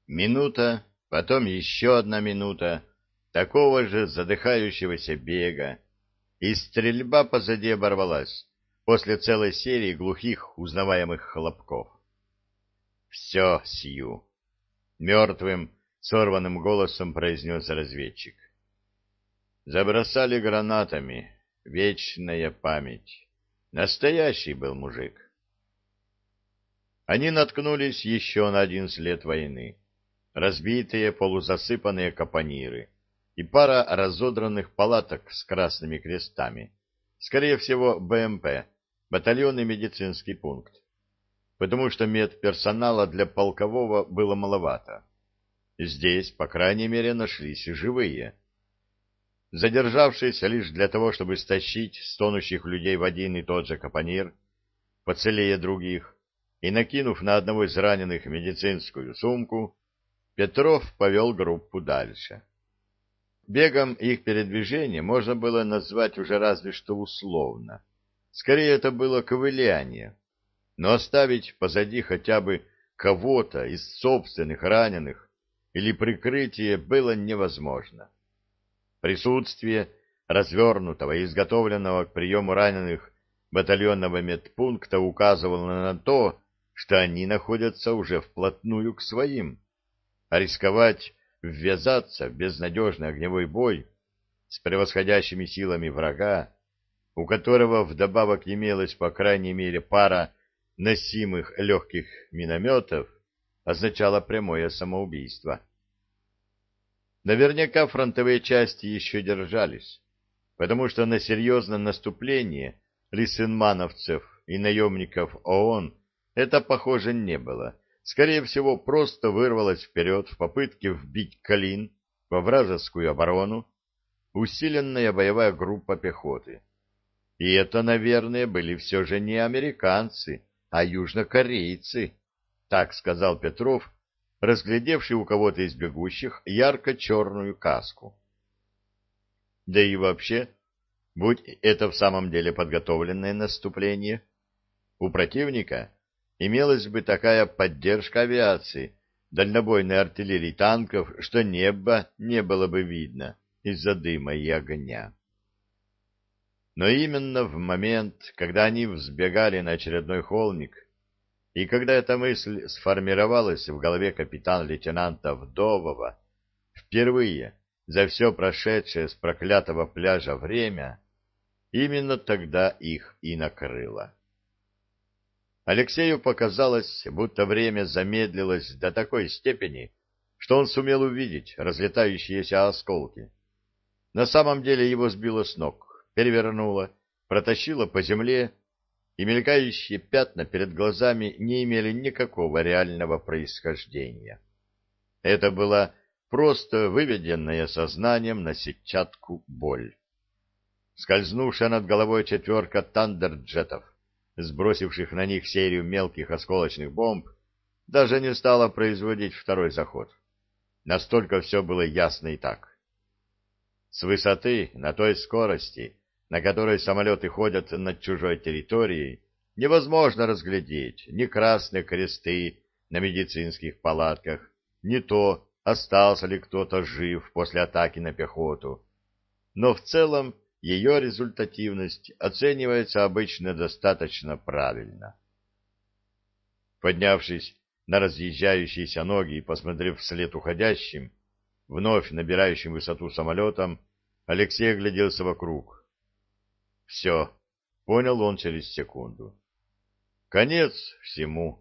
Минута, потом еще одна минута такого же задыхающегося бега, и стрельба позади оборвалась после целой серии глухих узнаваемых хлопков. «Все, Сью!» — мертвым, сорванным голосом произнес разведчик. Забросали гранатами. Вечная память. Настоящий был мужик. Они наткнулись еще на один след войны. Разбитые, полузасыпанные капониры и пара разодранных палаток с красными крестами. Скорее всего, БМП, батальонный медицинский пункт, потому что медперсонала для полкового было маловато. Здесь, по крайней мере, нашлись и живые. Задержавшись лишь для того, чтобы стащить стонущих людей в один и тот же капонир, поцелее других, и накинув на одного из раненых медицинскую сумку, Петров повел группу дальше. Бегом их передвижение можно было назвать уже разве что условно. Скорее, это было ковыляние. Но оставить позади хотя бы кого-то из собственных раненых или прикрытие было невозможно. Присутствие развернутого и изготовленного к приему раненых батальонного медпункта указывало на то, что они находятся уже вплотную к своим, а рисковать ввязаться в безнадежный огневой бой с превосходящими силами врага, у которого вдобавок имелась по крайней мере пара носимых легких минометов, означало прямое самоубийство. Наверняка фронтовые части еще держались, потому что на серьезное наступление лисенмановцев и наемников ООН это, похоже, не было. Скорее всего, просто вырвалась вперед в попытке вбить клин во вражескую оборону усиленная боевая группа пехоты. И это, наверное, были все же не американцы, а южнокорейцы, так сказал Петров, разглядевший у кого-то из бегущих ярко-черную каску. Да и вообще, будь это в самом деле подготовленное наступление, у противника имелась бы такая поддержка авиации, дальнобойной артиллерии, танков, что небо не было бы видно из-за дыма и огня. Но именно в момент, когда они взбегали на очередной холмик, и когда эта мысль сформировалась в голове капитан-лейтенанта Вдового, впервые за все прошедшее с проклятого пляжа время, именно тогда их и накрыло. Алексею показалось, будто время замедлилось до такой степени, что он сумел увидеть разлетающиеся осколки. На самом деле его сбило с ног, перевернуло, протащило по земле, и мелькающие пятна перед глазами не имели никакого реального происхождения. Это была просто выведенная сознанием на сетчатку боль. Скользнувшая над головой четверка тандерджетов, сбросивших на них серию мелких осколочных бомб, даже не стала производить второй заход. Настолько все было ясно и так. С высоты, на той скорости, на которой самолеты ходят над чужой территорией, невозможно разглядеть ни красные кресты на медицинских палатках, ни то, остался ли кто-то жив после атаки на пехоту. Но в целом ее результативность оценивается обычно достаточно правильно. Поднявшись на разъезжающиеся ноги и посмотрев вслед уходящим, вновь набирающим высоту самолетом, Алексей огляделся вокруг. Все, понял он через секунду. Конец всему.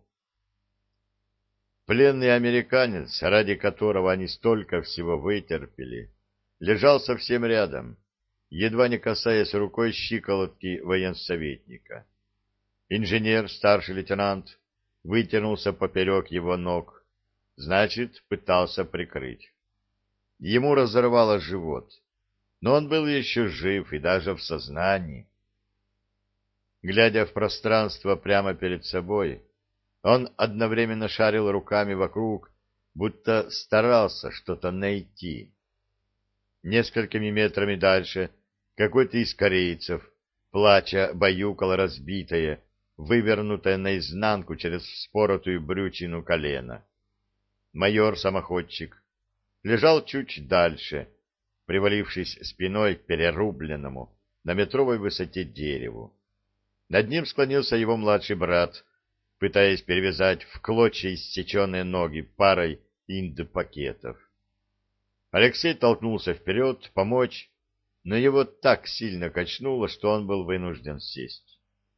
Пленный американец, ради которого они столько всего вытерпели, лежал совсем рядом, едва не касаясь рукой щиколотки военсоветника. Инженер, старший лейтенант, вытянулся поперек его ног, значит, пытался прикрыть. Ему разорвало живот, но он был еще жив и даже в сознании. Глядя в пространство прямо перед собой, он одновременно шарил руками вокруг, будто старался что-то найти. Несколькими метрами дальше какой-то из корейцев, плача, баюкал разбитое, вывернутое наизнанку через вспоротую брючину колено. майор-самоходчик, лежал чуть дальше, привалившись спиной к перерубленному на метровой высоте дереву. Над ним склонился его младший брат, пытаясь перевязать в клочья иссеченные ноги парой инд-пакетов. Алексей толкнулся вперед, помочь, но его так сильно качнуло, что он был вынужден сесть.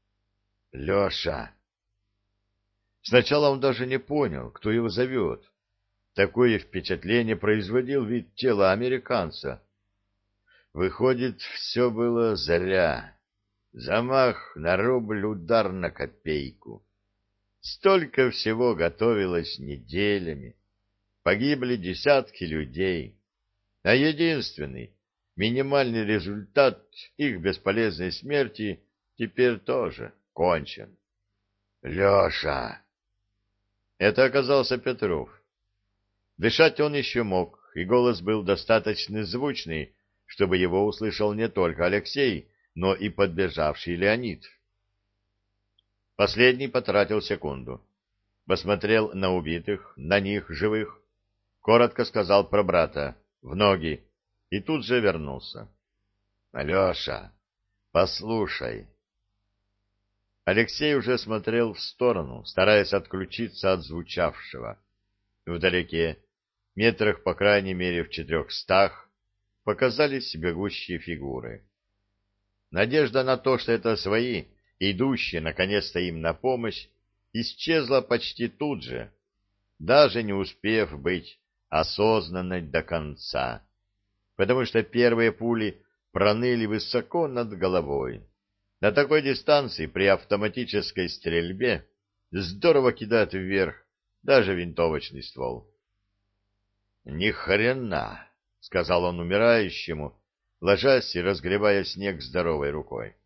«Леша!» Сначала он даже не понял, кто его зовет. Такое впечатление производил вид тела американца. Выходит, все было зря. Замах на рубль, удар на копейку. Столько всего готовилось неделями. Погибли десятки людей. А единственный, минимальный результат их бесполезной смерти теперь тоже кончен. «Леша!» Это оказался Петров. Дышать он еще мог, и голос был достаточно звучный, чтобы его услышал не только Алексей, но и подбежавший Леонид. Последний потратил секунду. Посмотрел на убитых, на них, живых, коротко сказал про брата, в ноги, и тут же вернулся. «Алеша, послушай». Алексей уже смотрел в сторону, стараясь отключиться от звучавшего. Вдалеке, метрах по крайней мере в 400, показались бегущие фигуры. Надежда на то, что это свои, идущие наконец-то им на помощь, исчезла почти тут же, даже не успев быть осознанной до конца, потому что первые пули проныли высоко над головой. На такой дистанции при автоматической стрельбе здорово кидает вверх даже винтовочный ствол. «Ни хрена!» — сказал он умирающему, ложась и разгребая снег здоровой рукой.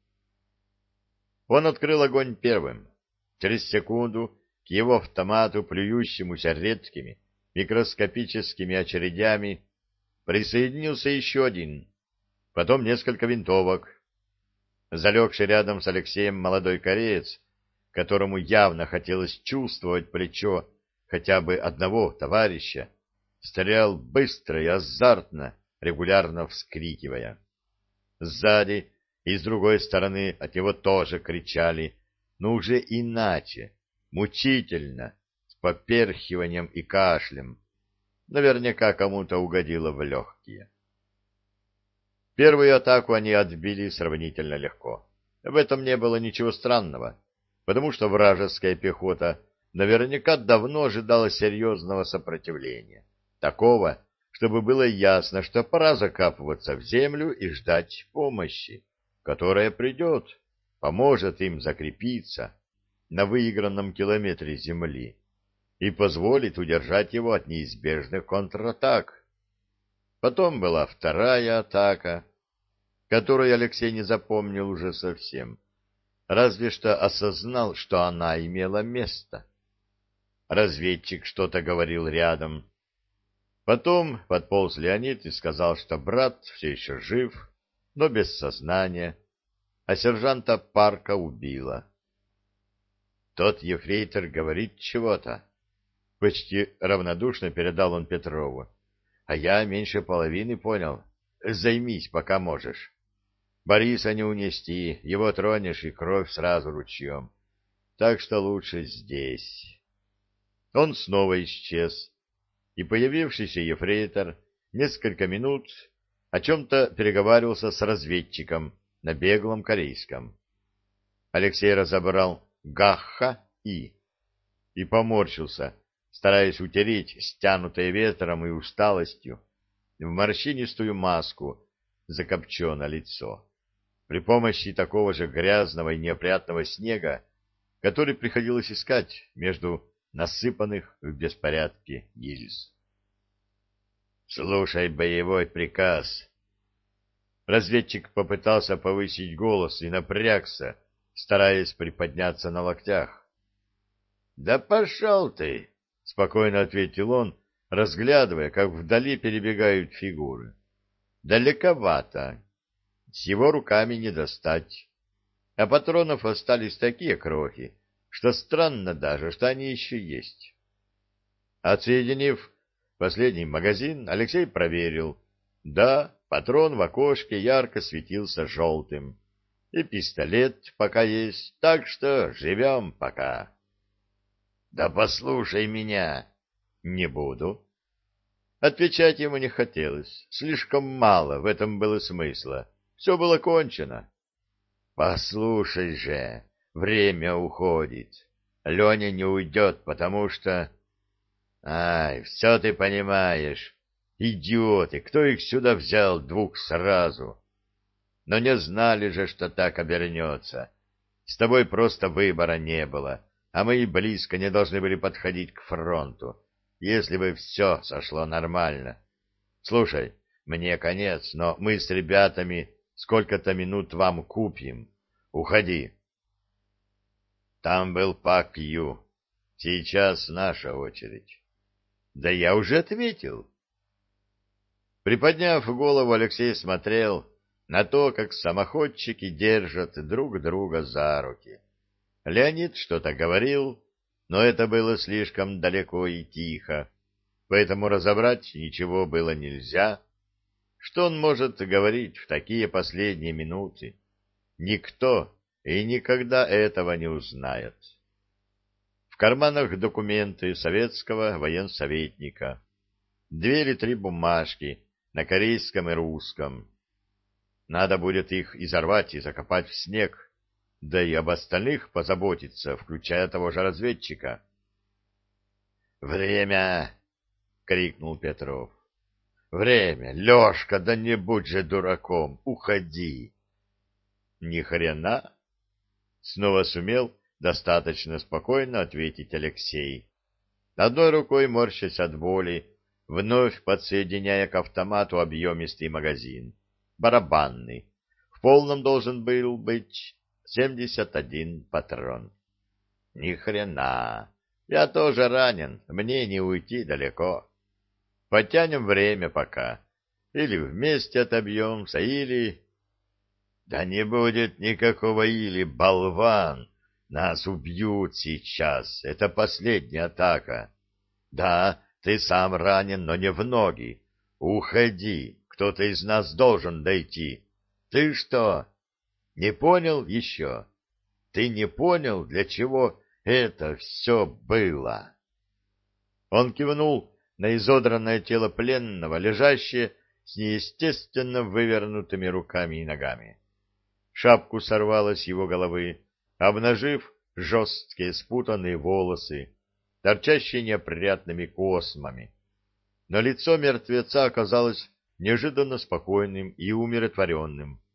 Он открыл огонь первым. Через секунду к его автомату, плюющемуся редкими микроскопическими очередями, присоединился еще один, потом несколько винтовок. Залегший рядом с Алексеем молодой кореец, которому явно хотелось чувствовать плечо хотя бы одного товарища, стрелял быстро и азартно, регулярно вскрикивая. Сзади и с другой стороны от него тоже кричали, но уже иначе, мучительно, с поперхиванием и кашлем. Наверняка кому-то угодило в легкие. Первую атаку они отбили сравнительно легко. В этом не было ничего странного, потому что вражеская пехота наверняка давно ожидала серьезного сопротивления, такого, чтобы было ясно, что пора закапываться в землю и ждать помощи, которая придет, поможет им закрепиться на выигранном километре земли и позволит удержать его от неизбежных контратак. Потом была вторая атака, которую Алексей не запомнил уже совсем, разве что осознал, что она имела место. Разведчик что-то говорил рядом. Потом подполз Леонид и сказал, что брат все еще жив, но без сознания, а сержанта Парка убило. Тот ефрейтор говорит чего-то. Почти равнодушно передал он Петрову. А я меньше половины понял. Займись, пока можешь. Бориса не унести, его тронешь, и кровь сразу ручьем. Так что лучше здесь. Он снова исчез, и появившийся ефрейтор несколько минут о чем-то переговаривался с разведчиком на беглом корейском. Алексей разобрал «гахха» и поморщился, стараясь утереть стянутое ветром и усталостью в морщинистую маску закопченное лицо. При помощи такого же грязного и неопрятного снега, который приходилось искать между насыпанных в беспорядке гильз. «Слушай боевой приказ». Разведчик попытался повысить голос и напрягся, стараясь приподняться на локтях. «Да пошел ты!» — спокойно ответил он, разглядывая, как вдали перебегают фигуры. «Далековато. С его руками не достать. А патронов остались такие крохи, что странно даже, что они еще есть». Отсоединив последний магазин, Алексей проверил. Да, патрон в окошке ярко светился желтым. И пистолет пока есть, так что живем пока. — Да послушай меня. — Не буду. Отвечать ему не хотелось. Слишком мало в этом было смысла. Все было кончено. — Послушай же, время уходит. Леня не уйдет, потому что... Ай, все ты понимаешь. Идиоты, кто их сюда взял двух сразу? Но не знали же, что так обернется. С тобой просто выбора не было, а мы и близко не должны были подходить к фронту, если бы все сошло нормально. Слушай, мне конец, но мы с ребятами сколько-то минут вам купим. Уходи. Там был Пак Ю. Сейчас наша очередь. Да я уже ответил. Приподняв голову, Алексей смотрел на то, как самоходчики держат друг друга за руки. Леонид что-то говорил, но это было слишком далеко и тихо, поэтому разобрать ничего было нельзя. Что он может говорить в такие последние минуты? Никто и никогда этого не узнает. В карманах документы советского военсоветника. 2 или 3 бумажки на корейском и русском. Надо будет их изорвать и закопать в снег, да и об остальных позаботиться, включая того же разведчика. «Время!» — крикнул Петров. «Время! Лёшка, да не будь же дураком! Уходи!» «Ни хрена!» — снова сумел достаточно спокойно ответить Алексей. Одной рукой, морщась от боли, вновь подсоединяя к автомату объемистый магазин. Барабанный. В полном должен был быть 71 патрон. Ни хрена. Я тоже ранен, мне не уйти далеко. Потянем время пока. Или вместе отобьемся, или... Да не будет никакого или, болван. Нас убьют сейчас. Это последняя атака. Да, ты сам ранен, но не в ноги. Уходи. Кто-то из нас должен дойти. Ты что, не понял еще? Ты не понял, для чего это все было? Он кивнул на изодранное тело пленного, лежащее с неестественно вывернутыми руками и ногами. Шапку сорвало с его головы, обнажив жесткие спутанные волосы, торчащие неопрятными космами. Но лицо мертвеца оказалось неожиданно спокойным и умиротворенным.